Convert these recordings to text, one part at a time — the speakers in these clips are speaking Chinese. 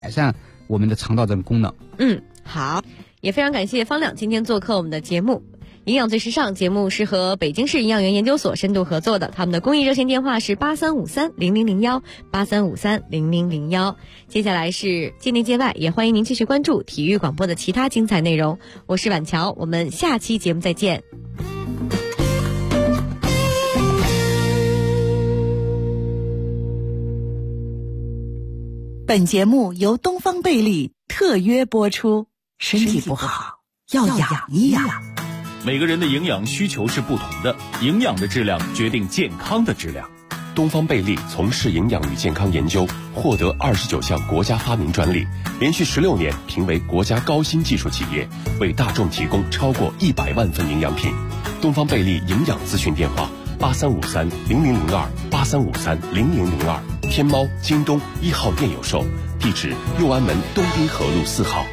善我们的肠道这个功能。 好，也非常感谢方亮今天做客我们的节目。营养最时尚节目是和北京市营养员研究所深度合作的，他们的公益热线电话是83530001，83530001。接下来是界内界外，也欢迎您继续关注体育广播的其他精彩内容。我是婉乔，我们下期节目再见。 本节目由东方贝利特约播出，身体不好要养一养。 每个人的营养需求是不同的，营养的质量决定健康的质量。 东方贝利从事营养与健康研究，获得29项国家发明专利，连续16年评为国家高新技术企业，为大众提供超过100万份营养品。东方贝利营养咨询电话83530002，83530002，天猫、京东1号店有售，地址右安门东滨河路4号。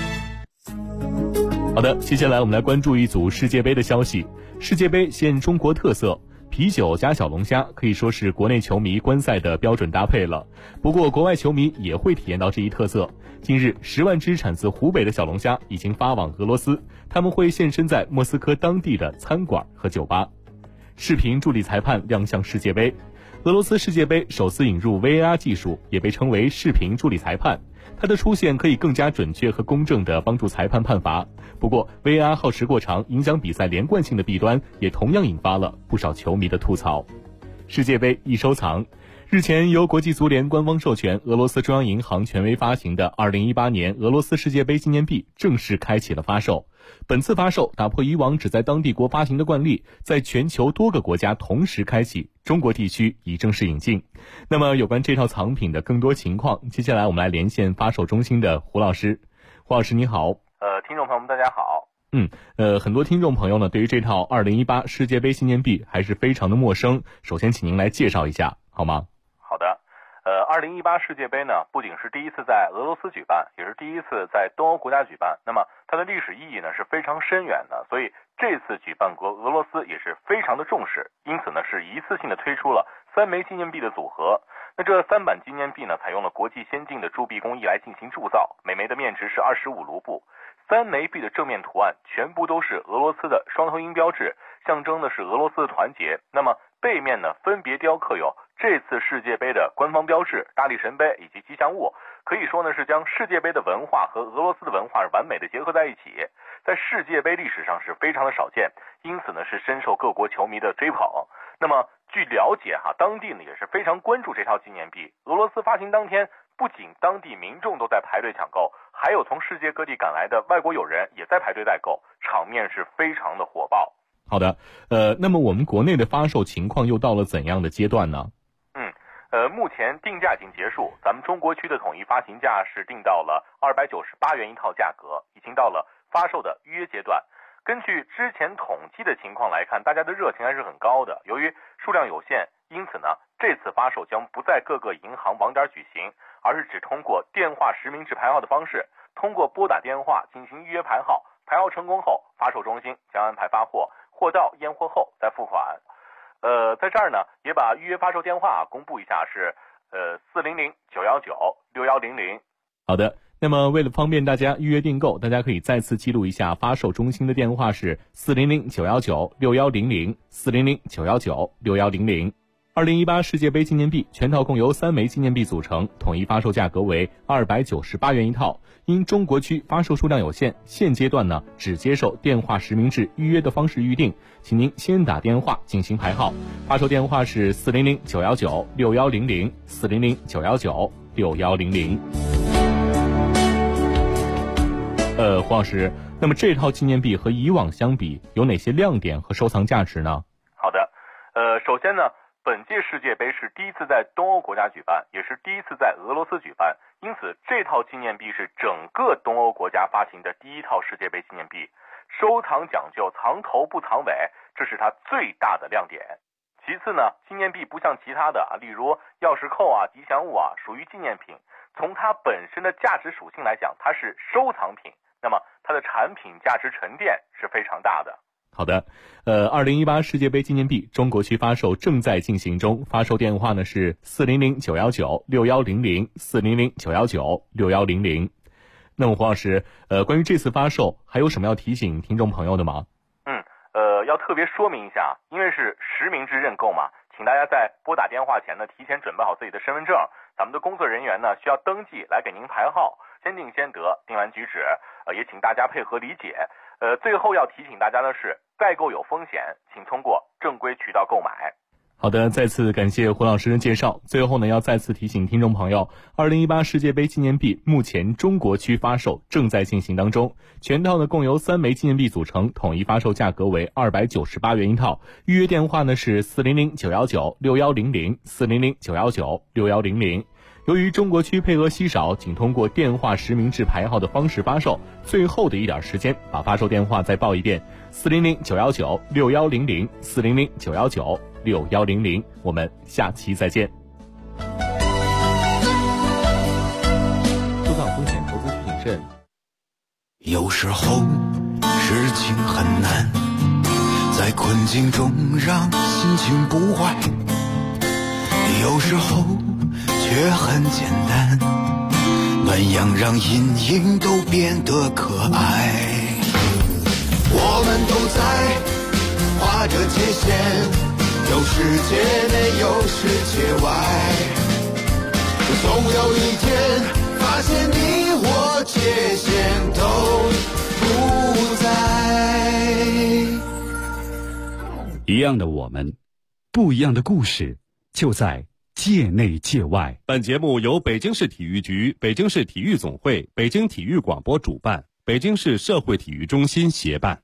好的，接下来我们来关注一组世界杯的消息。世界杯现中国特色，啤酒加小龙虾可以说是国内球迷观赛的标准搭配了。不过国外球迷也会体验到这一特色。近日10万只产自湖北的小龙虾已经发往俄罗斯，他们会现身在莫斯科当地的餐馆和酒吧。视频助理裁判亮相世界杯。俄罗斯世界杯首次引入 VAR 技术，也被称为视频助理裁判。它的出现可以更加准确和公正地帮助裁判判罚。不过 VAR 耗时过长，影响比赛连贯性的弊端也同样引发了不少球迷的吐槽。世界杯易收藏。日前由国际足联官方授权，俄罗斯中央银行权威发行的2018年俄罗斯世界杯纪念币正式开启了发售。本次发售打破以往只在当地国发行的惯例，在全球多个国家同时开启，中国地区已正式引进。那么有关这套藏品的更多情况，接下来我们来连线发售中心的胡老师。胡老师你好。 听众朋友们大家好。 很多听众朋友呢对于这套2018世界杯纪念币还是非常的陌生，首先请您来介绍一下好吗？ 好的。2018世界杯呢，不仅是第一次在俄罗斯举办，也是第一次在东欧国家举办。那么它的历史意义呢是非常深远的，所以这次举办国俄罗斯也是非常的重视，因此呢是一次性的推出了3枚纪念币的组合。那这3版纪念币呢，采用了国际先进的铸币工艺来进行铸造，每枚的面值是25卢布。3枚币的正面图案全部都是俄罗斯的双头鹰标志，象征的是俄罗斯的团结。那么背面呢，分别雕刻有这次世界杯的官方标志、大力神杯以及吉祥物，可以说呢是将世界杯的文化和俄罗斯的文化是完美的结合在一起，在世界杯历史上是非常的少见，因此呢是深受各国球迷的追捧。那么据了解当地呢也是非常关注这套纪念币。俄罗斯发行当天，不仅当地民众都在排队抢购，还有从世界各地赶来的外国友人也在排队代购，场面是非常的火爆。 好的，那么我们国内的发售情况又到了怎样的阶段呢？ 目前定价已经结束，咱们中国区的统一发行价是定到了298元一套价格，已经到了发售的预约阶段。根据之前统计的情况来看，大家的热情还是很高的。由于数量有限，因此呢，这次发售将不在各个银行网点举行，而是只通过电话实名制排号的方式，通过拨打电话进行预约排号，排号成功后，发售中心将安排发货，货到验货后再付款。在这儿呢，也把预约发售电话公布一下，是400-919-6100。 好的，那么为了方便大家预约订购，大家可以再次记录一下发售中心的电话是400-919-6100，400-919-6100。2018世界杯纪念币全套共由3枚纪念币组成，统一发售价格为298元一套。因中国区发售数量有限，现阶段呢只接受电话实名制预约的方式预定，请您先打电话进行排号。发售电话是400-919-6100，400-919-6100。胡老师，那么这套纪念币和以往相比有哪些亮点和收藏价值呢？ 好的，首先呢，本届世界杯是第一次在东欧国家举办，也是第一次在俄罗斯举办，因此这套纪念币是整个东欧国家发行的第一套世界杯纪念币。收藏讲究藏头不藏尾，这是它最大的亮点。其次呢，纪念币不像其他的例如钥匙扣吉祥物属于纪念品，从它本身的价值属性来讲，它是收藏品，那么它的产品价值沉淀是非常大的。 好的，2018世界杯纪念币中国区发售正在进行中，发售电话呢是400-919-6100，400-919-6100。那么胡老师，关于这次发售还有什么要提醒听众朋友的吗？ 要特别说明一下，因为是实名制认购嘛，请大家在拨打电话前呢，提前准备好自己的身份证，咱们的工作人员呢需要登记来给您排号，先定先得，定完举止，也请大家配合理解。最后要提醒大家的是，代购有风险，请通过正规渠道购买。 好的，再次感谢胡老师的介绍。最后呢，要再次提醒听众朋友，2018世界杯纪念币目前中国区发售正在进行当中，全套呢共由3枚纪念币组成，统一发售价格为298元一套。预约电话呢是400-919-6100，400-919-6100。由于中国区配额稀少，仅通过电话实名制排号的方式发售，最后的一点时间，把发售电话再报一遍：400-919-6100，400-919-6100。我们下期再见。 收藏风险，投资需谨慎。 有时候事情很难，在困境中让心情不坏，有时候却很简单，那样让阴影都变得可爱。我们都在划着界限，有世界内有世界外，总有一天发现你我界限都不在。 一样的我们，不一样的故事，就在界内界外。 本节目由北京市体育局、北京市体育总会、北京体育广播主办，北京市社会体育中心协办。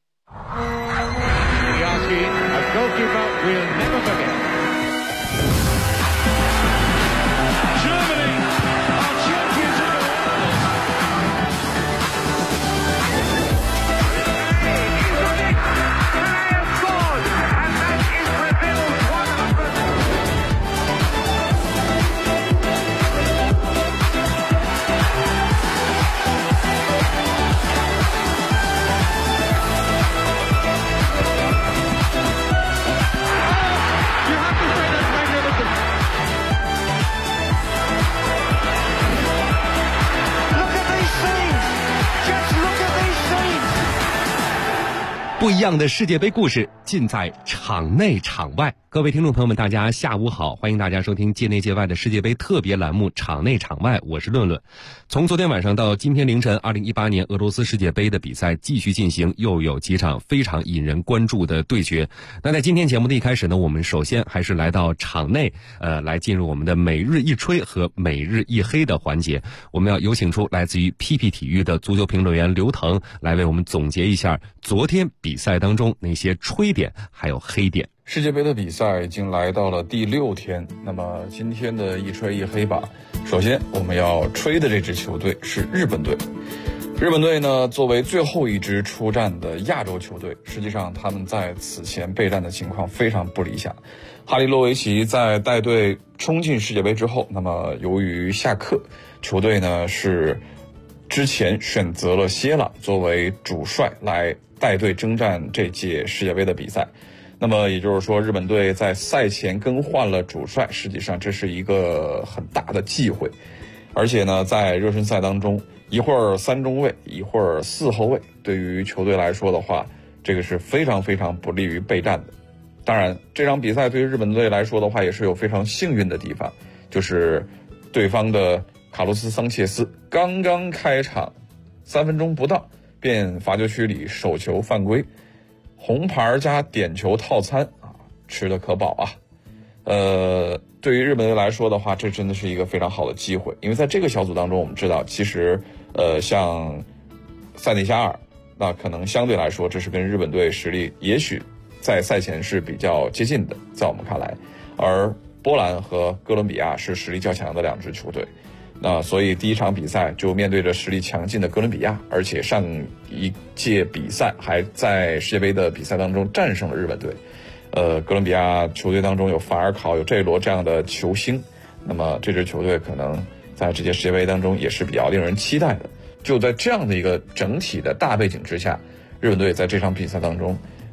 不一样的世界杯故事尽在场内场外。各位听众朋友们，大家下午好，欢迎大家收听界内界外的世界杯特别栏目场内场外，我是论论。从昨天晚上到今天凌晨，2018年俄罗斯世界杯的比赛继续进行，又有几场非常引人关注的对决。那在今天节目的一开始呢，我们首先还是来到场内，来进入我们的每日一吹和每日一黑的环节。我们要有请出来自于 PP 体育的足球评论员刘腾，来为我们总结一下昨天比赛当中那些吹点还有黑点。 世界杯的比赛已经来到了第6天，那么今天的一吹一黑吧。首先我们要吹的这支球队是日本队。日本队呢，作为最后一支出战的亚洲球队，实际上他们在此前备战的情况非常不理想。哈利洛维奇在带队冲进世界杯之后，那么由于下课，球队呢是之前选择了歇了作为主帅来带队征战这届世界杯的比赛。那么也就是说，日本队在赛前更换了主帅，实际上这是一个很大的忌讳。而且呢，在热身赛当中，一会儿3中卫，一会儿4后卫，对于球队来说的话，这个是非常非常不利于备战的。当然，这场比赛对于日本队来说的话，也是有非常幸运的地方，就是对方的卡洛斯·桑切斯刚刚开场3分钟不到，便罚球区里手球犯规，红牌加点球套餐啊，吃得可饱啊！对于日本队来说的话，这真的是一个非常好的机会，因为在这个小组当中，我们知道，其实像塞内加尔，那可能相对来说，这是跟日本队实力也许在赛前是比较接近的，在我们看来，而波兰和哥伦比亚是实力较强的2支球队。那所以第一场比赛就面对着实力强劲的哥伦比亚，而且上一届比赛还在世界杯的比赛当中战胜了日本队。哥伦比亚球队当中有法尔考、有这一罗这样的球星，那么这支球队可能在这届世界杯当中也是比较令人期待的。就在这样的一个整体的大背景之下，日本队在这场比赛当中，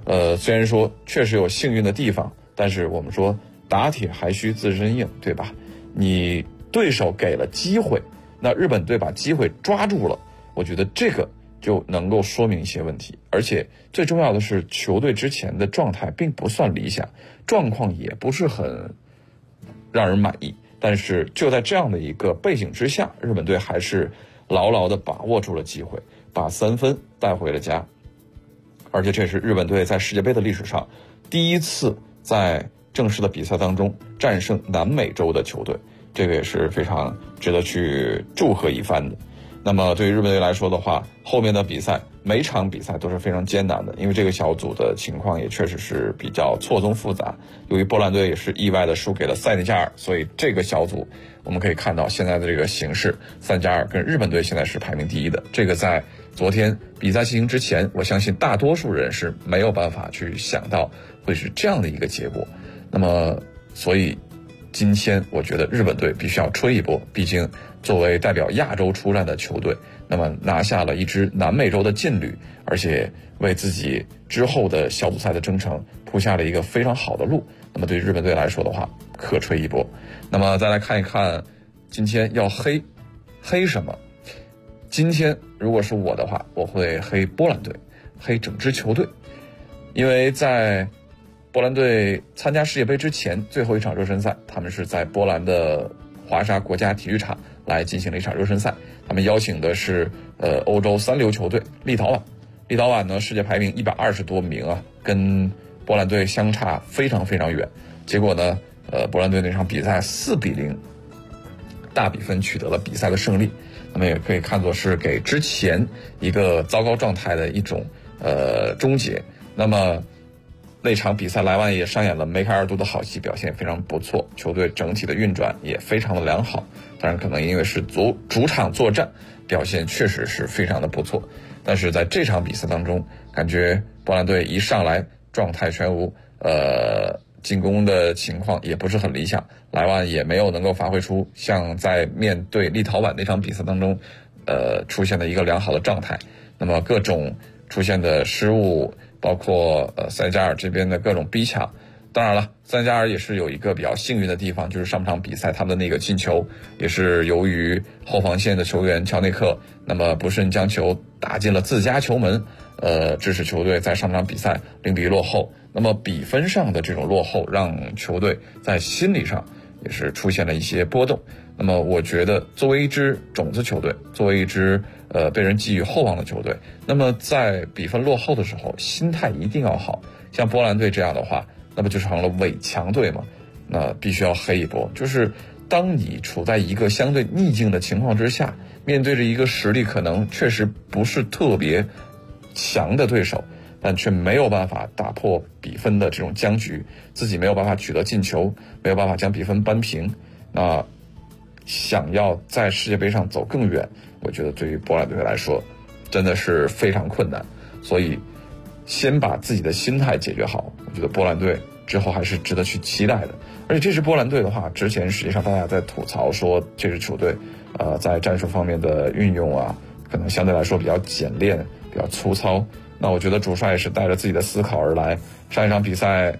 虽然说确实有幸运的地方，但是我们说打铁还需自身硬，对吧？你对手给了机会，那日本队把机会抓住了，我觉得这个就能够说明一些问题。而且最重要的是，球队之前的状态并不算理想，状况也不是很让人满意。但是就在这样的一个背景之下，日本队还是牢牢地把握住了机会，把3分带回了家。而且这是日本队在世界杯的历史上第一次在正式的比赛当中战胜南美洲的球队，这个也是非常值得去祝贺一番的。那么对于日本队来说的话，后面的比赛每场比赛都是非常艰难的，因为这个小组的情况也确实是比较错综复杂。由于波兰队也是意外的输给了塞内加尔，所以这个小组我们可以看到现在的这个形势，塞内加尔跟日本队现在是排名第一的。这个在昨天比赛进行之前，我相信大多数人是没有办法去想到会是这样的一个结果。那么所以今天我觉得日本队必须要吹一波，毕竟作为代表亚洲出战的球队，那么拿下了一支南美洲的劲旅，而且为自己之后的小组赛的征程铺下了一个非常好的路。那么对日本队来说的话，可吹一波。那么再来看一看今天要黑什么。今天如果是我的话，我会黑波兰队，黑整支球队。因为在波兰队参加世界杯之前最后一场热身赛，他们是在波兰的华沙国家体育场来进行了一场热身赛。他们邀请的是欧洲3流球队立陶宛。立陶宛呢，世界排名120多名啊，跟波兰队相差非常非常远。结果呢，波兰队那场比赛4-0大比分取得了比赛的胜利。那么也可以看作是给之前一个糟糕状态的一种终结。那么那场比赛莱万也上演了梅开二度的好戏，表现非常不错，球队整体的运转也非常的良好。当然可能因为是主场作战，表现确实是非常的不错。但是在这场比赛当中，感觉波兰队一上来状态全无，进攻的情况也不是很理想，莱万也没有能够发挥出像在面对立陶宛那场比赛当中出现的一个良好的状态。那么各种出现的失误，包括塞内加尔这边的各种逼抢。当然了，塞内加尔也是有一个比较幸运的地方，就是上场比赛他们的那个进球也是由于后防线的球员乔内克那么不慎将球打进了自家球门，致使球队在上场比赛0-1落后。那么比分上的这种落后让球队在心理上也是出现了一些波动。那么我觉得作为一支种子球队，作为一支被人寄予厚望的球队，那么在比分落后的时候心态一定要好。像波兰队这样的话，那么就成了伪强队嘛，那必须要黑一波。就是当你处在一个相对逆境的情况之下，面对着一个实力可能确实不是特别强的对手，但却没有办法打破比分的这种僵局，自己没有办法取得进球，没有办法将比分扳平，那想要在世界杯上走更远，我觉得对于波兰队来说真的是非常困难。所以先把自己的心态解决好，我觉得波兰队之后还是值得去期待的。而且这支波兰队的话，之前实际上大家在吐槽说这支球队在战术方面的运用啊，可能相对来说比较简练，比较粗糙。那我觉得主帅也是带着自己的思考而来。上一场比赛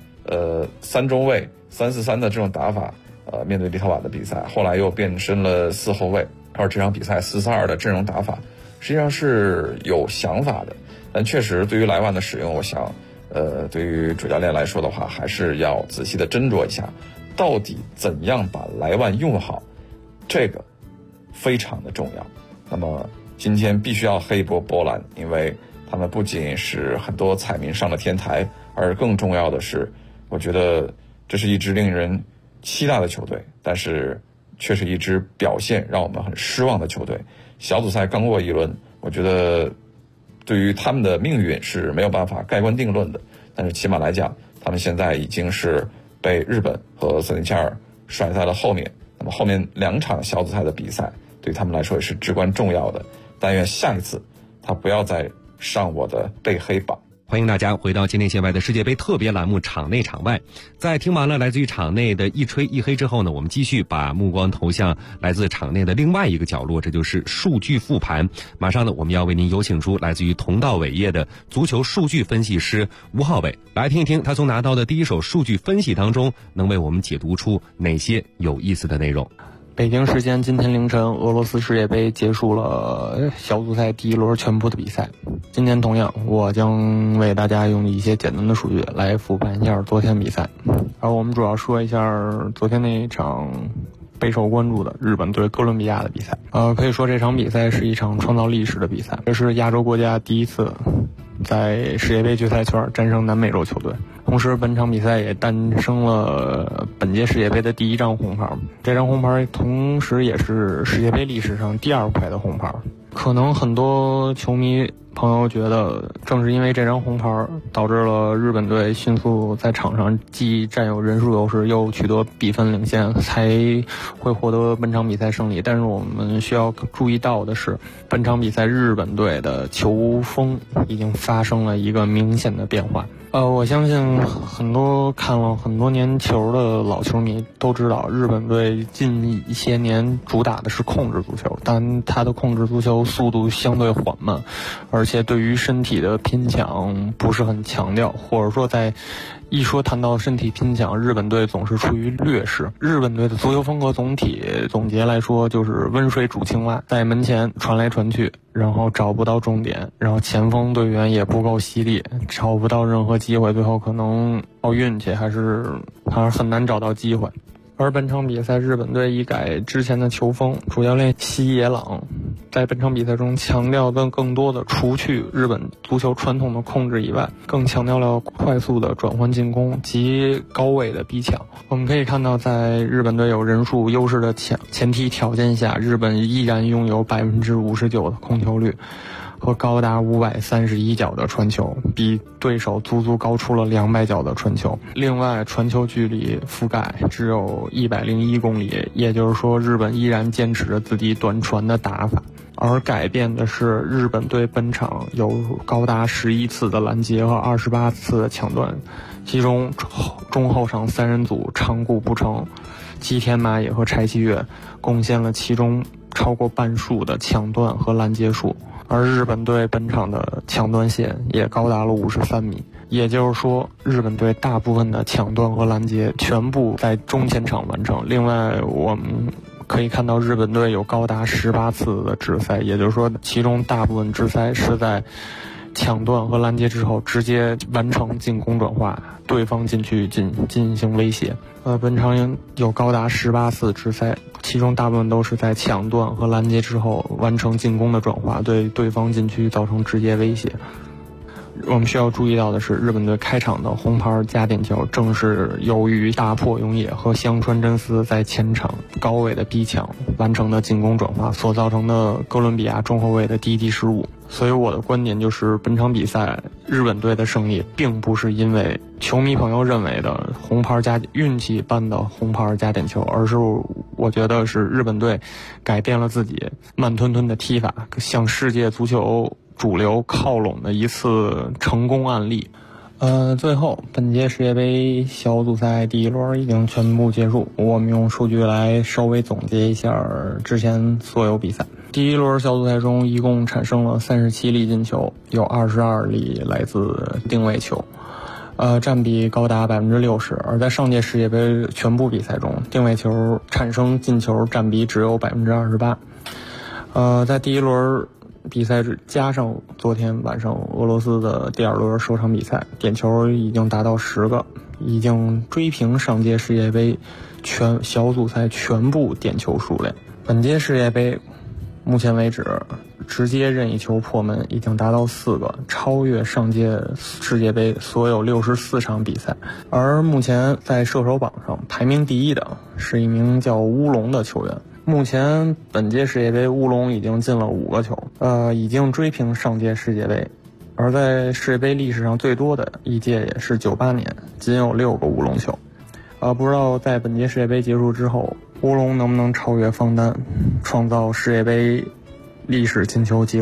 3中卫3-4-3的这种打法，面对立陶宛的比赛，后来又变身了4后卫，而这场比赛4-4-2的阵容打法实际上是有想法的。但确实对于莱万的使用，我想对于主教练来说的话，还是要仔细的斟酌一下，到底怎样把莱万用好，这个非常的重要。那么今天必须要黑一波波兰，因为他们不仅是很多彩民上了天台，而更重要的是，我觉得这是一支令人期待的球队，但是却是一支表现让我们很失望的球队。小组赛刚过一轮，我觉得对于他们的命运是没有办法盖棺定论的，但是起码来讲，他们现在已经是被日本和塞内加尔甩在了后面。那么后面2场小组赛的比赛对他们来说也是至关重要的，但愿下一次他不要再上我的被黑榜。 欢迎大家回到境内线外的世界杯特别栏目场内场外。在听完了来自于场内的一吹一黑之后呢，我们继续把目光投向来自场内的另外一个角落，这就是数据复盘。马上呢，我们要为您有请出来自于同道伟业的足球数据分析师吴浩伟，来听一听他从拿到的第一手数据分析当中能为我们解读出哪些有意思的内容。 北京时间今天凌晨，俄罗斯世界杯结束了小组赛第一轮全部的比赛。今天同样，我将为大家用一些简单的数据来复盘一下昨天比赛。而我们主要说一下昨天那一场备受关注的日本对哥伦比亚的比赛。可以说这场比赛是一场创造历史的比赛，这是亚洲国家第一次在世界杯决赛圈战胜南美洲球队。同时本场比赛也诞生了本届世界杯的第一张红牌，这张红牌同时也是世界杯历史上第2块的红牌。可能很多球迷朋友觉得，正是因为这张红牌导致了日本队迅速在场上既占有人数优势，又取得比分领先，才会获得本场比赛胜利。但是我们需要注意到的是，本场比赛日本队的球风已经发生了一个明显的变化。我相信很多看了很多年球的老球迷都知道，日本队近一些年主打的是控制足球，但他的控制足球速度相对缓慢，而且对于身体的拼抢不是很强调，或者说一谈到身体拼抢，日本队总是处于劣势。日本队的足球风格总结来说就是温水煮青蛙，在门前传来传去，然后找不到重点，然后前锋队员也不够犀利，找不到任何机会，最后可能靠运气还是很难找到机会。而本场比赛日本队一改之前的球风，主教练西野朗在本场比赛中强调的更多的除去日本足球传统的控制以外，更强调了快速的转换进攻及高位的逼抢。我们可以看到，在日本队有人数优势的前提条件下，日本依然拥有59%的控球率和高达531脚的传球，比对手足足高出了200脚的传球。另外，传球距离覆盖只有101公里，也就是说，日本依然坚持着自己短传的打法。而改变的是，日本队本场有高达11次的拦截和28次的抢断，其中中后场3人组长谷部诚、吉田麻也和柴崎岳贡献了其中超过半数的抢断和拦截数。而日本队本场的抢断线也高达了53米，也就是说，日本队大部分的抢断和拦截全部在中前场完成。另外，我们可以看到日本队有高达18次的直塞，也就是说，其中大部分直塞是在抢断和拦截之后直接完成进攻转化，对方禁区进行威胁。本场有高达18次直塞，其中大部分都是在抢断和拦截之后完成进攻的转化，对对方禁区造成直接威胁。我们需要注意到的是，日本队开场的红牌加点球，正是由于大迫勇也和香川真司在前场高位的逼抢完成的进攻转化所造成的哥伦比亚中后卫的低级失误。所以我的观点就是，本场比赛日本队的胜利并不是因为球迷朋友认为的红牌加运气般的红牌加点球，而是我觉得是日本队改变了自己慢吞吞的踢法，向世界足球主流靠拢的一次成功案例。最后，本届世界杯小组赛第一轮已经全部结束，我们用数据来稍微总结一下之前所有比赛。第一轮小组赛中一共产生了37粒进球，有22粒来自定位球，占比高达60%。而在上届世界杯全部比赛中，定位球产生进球占比只有28%。在第一轮比赛加上昨天晚上俄罗斯的第2轮首场比赛，点球已经达到10个，已经追平上届世界杯小组赛全部点球数量。本届世界杯目前为止直接任意球破门已经达到4个，超越上届世界杯所有64场比赛。而目前在射手榜上排名第一的是一名叫乌龙的球员，目前本届世界杯乌龙已经进了5个球，已经追平上届世界杯。而在世界杯历史上最多的一届也是98年，仅有6个乌龙球。不知道在本届世界杯结束之后，乌龙能不能超越方丹，创造世界杯历史进球纪录。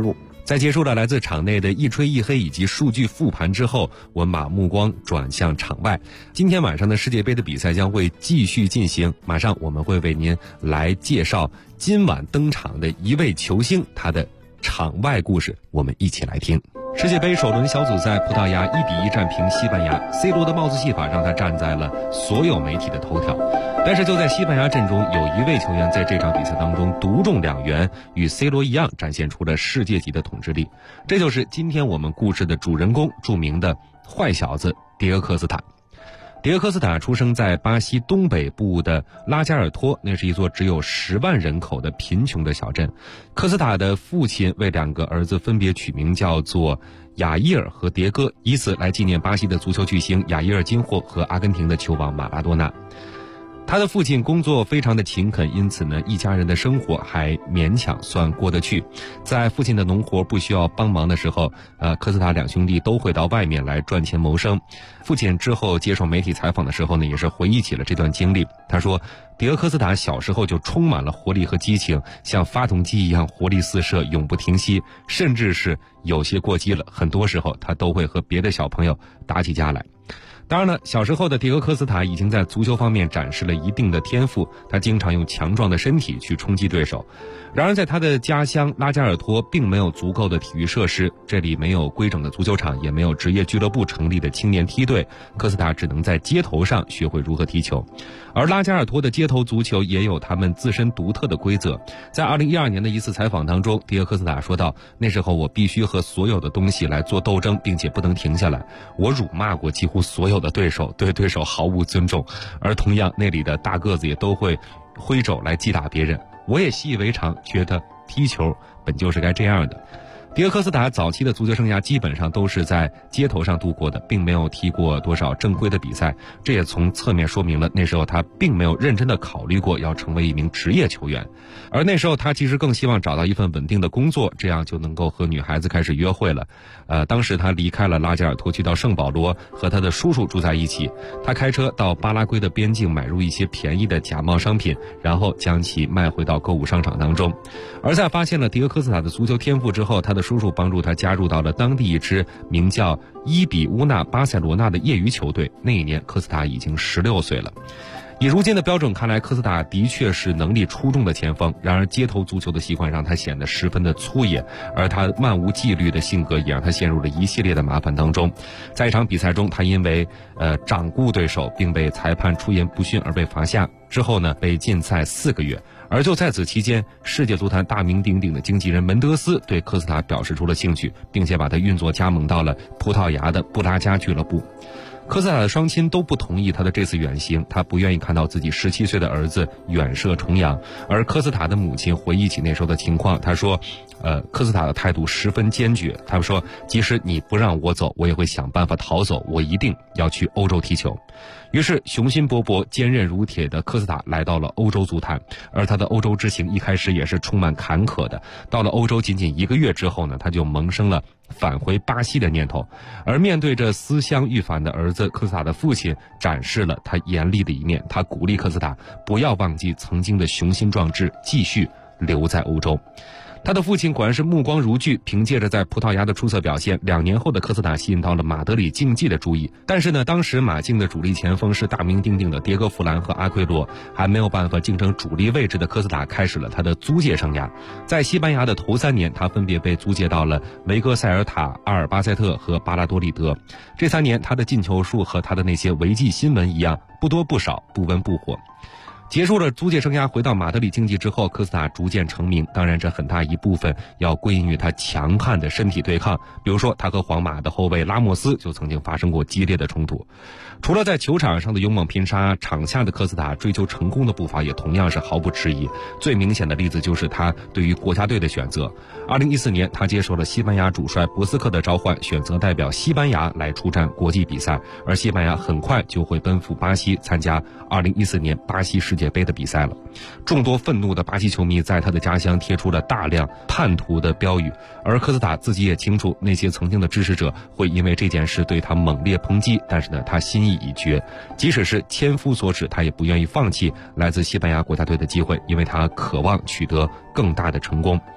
在结束了来自场内的一吹一黑以及数据复盘之后，我们把目光转向场外。今天晚上的世界杯的比赛将会继续进行，马上我们会为您来介绍今晚登场的一位球星，他的场外故事，我们一起来听。世界杯首轮小组赛，葡萄牙1-1战平西班牙 ，C 罗的帽子戏法让他站在了所有媒体的头条。但是就在西班牙阵中，有一位球员在这场比赛当中独中2元，与 C 罗一样展现出了世界级的统治力。这就是今天我们故事的主人公，著名的坏小子迭戈科斯塔。迭戈科斯塔出生在巴西东北部的拉加尔托，那是一座只有10万人口的贫穷的小镇。科斯塔的父亲为2个儿子分别取名叫做亚伊尔和迭戈，以此来纪念巴西的足球巨星亚伊尔金霍和阿根廷的球王马拉多纳。他的父亲工作非常的勤恳，因此呢，一家人的生活还勉强算过得去。在父亲的农活不需要帮忙的时候，科斯塔2兄弟都会到外面来赚钱谋生。父亲之后接受媒体采访的时候呢，也是回忆起了这段经历。他说，迭戈科斯塔小时候就充满了活力和激情，像发动机一样活力四射，永不停息，甚至是有些过激了。很多时候他都会和别的小朋友打起架来。当然了，小时候的迭戈科斯塔已经在足球方面展示了一定的天赋，他经常用强壮的身体去冲击对手。然而在他的家乡拉加尔托并没有足够的体育设施，这里没有规整的足球场，也没有职业俱乐部成立的青年梯队，科斯塔只能在街头上学会如何踢球。而拉加尔托的街头足球也有他们自身独特的规则。在2012年的一次采访当中，迭戈科斯塔说道，那时候我必须和所有的东西来做斗争，并且不能停下来。我辱骂过几乎所有的对手，对对手毫无尊重，而同样那里的大个子也都会挥肘来击打别人。我也习以为常，觉得踢球本就是该这样的。迭戈科斯塔早期的足球生涯基本上都是在街头上度过的，并没有踢过多少正规的比赛，这也从侧面说明了那时候他并没有认真的考虑过要成为一名职业球员。而那时候他其实更希望找到一份稳定的工作，这样就能够和女孩子开始约会了。当时他离开了拉加尔托，去到圣保罗，和他的叔叔住在一起。他开车到巴拉圭的边境买入一些便宜的假冒商品，然后将其卖回到购物商场当中。而在发现了迭戈科斯塔的足球天赋之后，他的叔叔帮助他加入到了当地一支名叫伊比乌纳巴塞罗那的业余球队。那一年科斯塔已经16岁了。以如今的标准看来，科斯塔的确是能力出众的前锋，然而街头足球的习惯让他显得十分的粗野，而他漫无纪律的性格也让他陷入了一系列的麻烦当中。在一场比赛中，他因为掌掴对手并被裁判出言不逊而被罚下，之后呢被禁赛4个月。而就在此期间，世界足坛大名鼎鼎的经纪人门德斯对科斯塔表示出了兴趣，并且把他运作加盟到了葡萄牙的布拉加俱乐部。科斯塔的双亲都不同意他的这次远行，他不愿意看到自己17岁的儿子远涉重洋。而科斯塔的母亲回忆起那时候的情况，他说科斯塔的态度十分坚决，他说即使你不让我走，我也会想办法逃走，我一定要去欧洲踢球。于是雄心勃勃坚韧如铁的科斯塔来到了欧洲足坛，而他的欧洲之行一开始也是充满坎坷的。到了欧洲仅仅1个月之后呢，他就萌生了返回巴西的念头。而面对着思乡欲返的儿子，科斯塔的父亲展示了他严厉的一面，他鼓励科斯塔不要忘记曾经的雄心壮志，继续留在欧洲。他的父亲果然是目光如炬，凭借着在葡萄牙的出色表现，2年后的科斯塔吸引到了马德里竞技的注意。但是呢，当时马竞的主力前锋是大名鼎鼎的迭戈·弗兰和阿奎罗，还没有办法竞争主力位置的科斯塔开始了他的租借生涯。在西班牙的头3年，他分别被租借到了维戈塞尔塔、阿尔巴塞特和巴拉多利德。这3年，他的进球数和他的那些违纪新闻一样，不多不少，不温不火。结束了租借生涯，回到马德里竞技之后，科斯塔逐渐成名。当然，这很大一部分要归因于他强悍的身体对抗。比如说，他和皇马的后卫拉莫斯就曾经发生过激烈的冲突。除了在球场上的勇猛拼杀，场下的科斯塔追求成功的步伐也同样是毫不迟疑。最明显的例子就是他对于国家队的选择。2014年，他接受了西班牙主帅博斯克的召唤，选择代表西班牙来出战国际比赛。而西班牙很快就会奔赴巴西参加2014年巴西世界杯的比赛了。众多愤怒的巴西球迷在他的家乡贴出了大量叛徒的标语，而科斯塔自己也清楚，那些曾经的支持者会因为这件事对他猛烈抨击，但是呢，他心意已决，即使是千夫所指，他也不愿意放弃来自西班牙国家队的机会，因为他渴望取得更大的成功。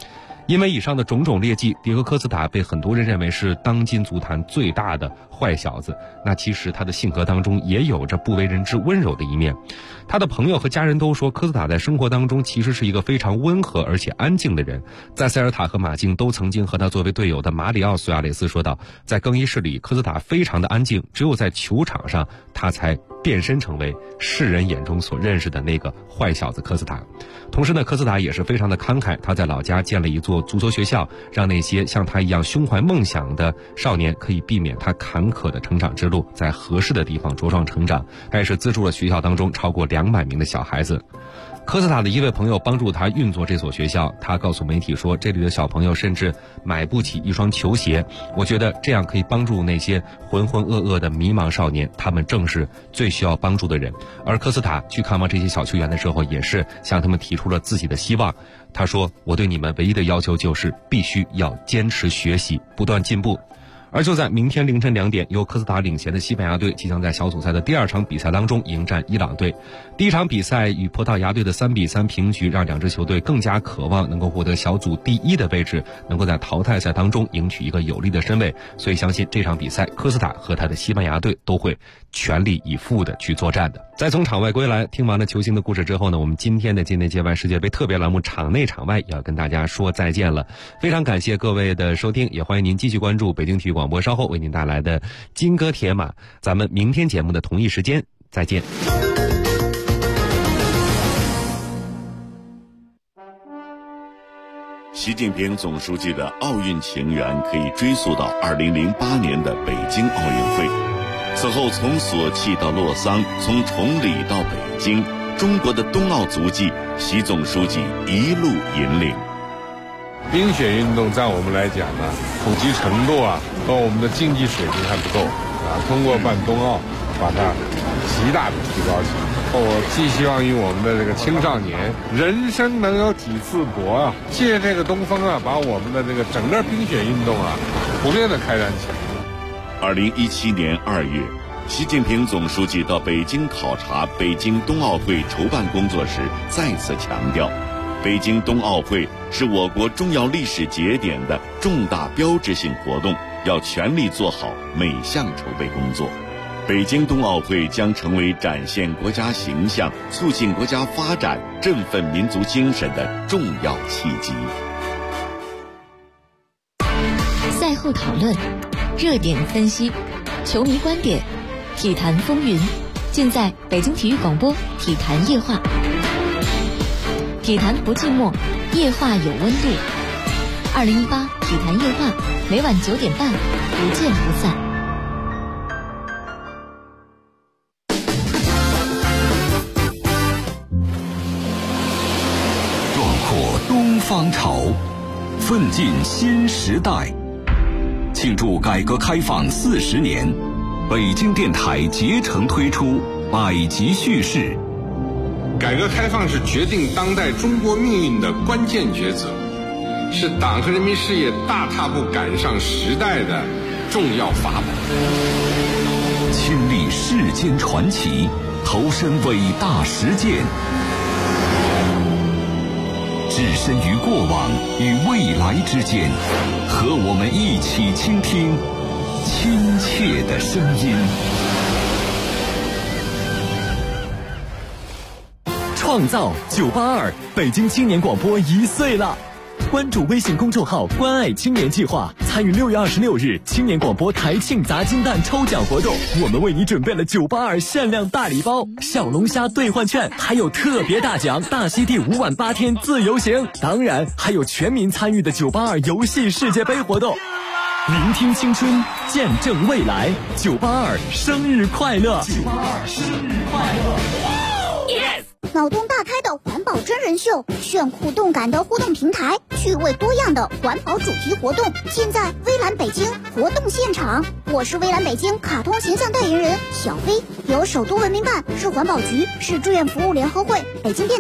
因为以上的种种劣迹，迭戈科斯塔被很多人认为是当今足坛最大的坏小子。那其实他的性格当中也有着不为人知温柔的一面。他的朋友和家人都说，科斯塔在生活当中其实是一个非常温和而且安静的人。在塞尔塔和马竞都曾经和他作为队友的马里奥·苏亚雷斯说道，在更衣室里，科斯塔非常的安静，只有在球场上，他才变身成为世人眼中所认识的那个坏小子科斯塔。同时呢，科斯塔也是非常的慷慨，他在老家建了一座足球学校，让那些像他一样胸怀梦想的少年可以避免他坎坷的成长之路，在合适的地方茁壮成长。他也是资助了学校当中超过200名的小孩子。科斯塔的一位朋友帮助他运作这所学校，他告诉媒体说，这里的小朋友甚至买不起一双球鞋。我觉得这样可以帮助那些浑浑噩噩的迷茫少年，他们正是最需要帮助的人。而科斯塔去看望这些小球员的时候，也是向他们提出了自己的希望。他说，我对你们唯一的要求就是必须要坚持学习，不断进步。而就在明天凌晨2点，由科斯塔领衔的西班牙队即将在小组赛的第2场比赛当中迎战伊朗队。第一场比赛与葡萄牙队的3-3平局，让两支球队更加渴望能够获得小组第1的位置，能够在淘汰赛当中赢取一个有利的身位。所以相信这场比赛，科斯塔和他的西班牙队都会全力以赴的去作战的。在从场外归来，听完了球星的故事之后呢，我们今天的境内界外世界杯特别栏目场内场外也要跟大家说再见了。非常感谢各位的收听，也欢迎您继续关注北京体育广播稍后为您带来的金戈铁马。咱们明天节目的同一时间再见。 习近平总书记的奥运情缘可以追溯到2008年的北京奥运会。此后从索契到洛桑，从崇礼到北京，中国的冬奥足迹，习总书记一路引领。 冰雪运动在我们来讲呢，普及程度和我们的竞技水平还不够通过办冬奥，把它极大的提高起来。我寄希望于我们的这个青少年，人生能有几次搏借这个东风把我们的这个整个冰雪运动普遍的开展起来。 2017年2月，习近平总书记到北京考察北京冬奥会筹办工作时，再次强调，北京冬奥会是我国重要历史节点的重大标志性活动，要全力做好每项筹备工作。北京冬奥会将成为展现国家形象、促进国家发展、振奋民族精神的重要契机。 赛后讨论，热点分析，球迷观点，体坛风云，尽在北京体育广播体坛夜话。体坛不寂寞，夜话有温度。2018体坛夜话，每晚9点半，不见不散。 壮阔东方潮，奋进新时代。庆祝改革开放40年，北京电台竭诚推出百集叙事。 改革开放是决定当代中国命运的关键抉择，是党和人民事业大踏步赶上时代的重要法宝。 亲历世间传奇，投身伟大实践，置身于过往与未来之间，和我们一起倾听亲切的声音。 创造982，北京青年广播1岁了。关注微信公众号“关爱青年计划”，参与6月26日青年广播台庆砸金蛋抽奖活动。我们为你准备了982限量大礼包、小龙虾兑换券，还有特别大奖大溪地5晚8天自由行。当然，还有全民参与的982游戏世界杯活动。聆听青春，见证未来，982生日快乐！982生日快乐！ Yes！ 脑洞大开的环保真人秀，炫酷动感的互动平台，趣味多样的环保主题活动，尽在微蓝北京活动现场。我是微蓝北京卡通形象代言人小飞，由首都文明办、市环保局、市志愿服务联合会、北京电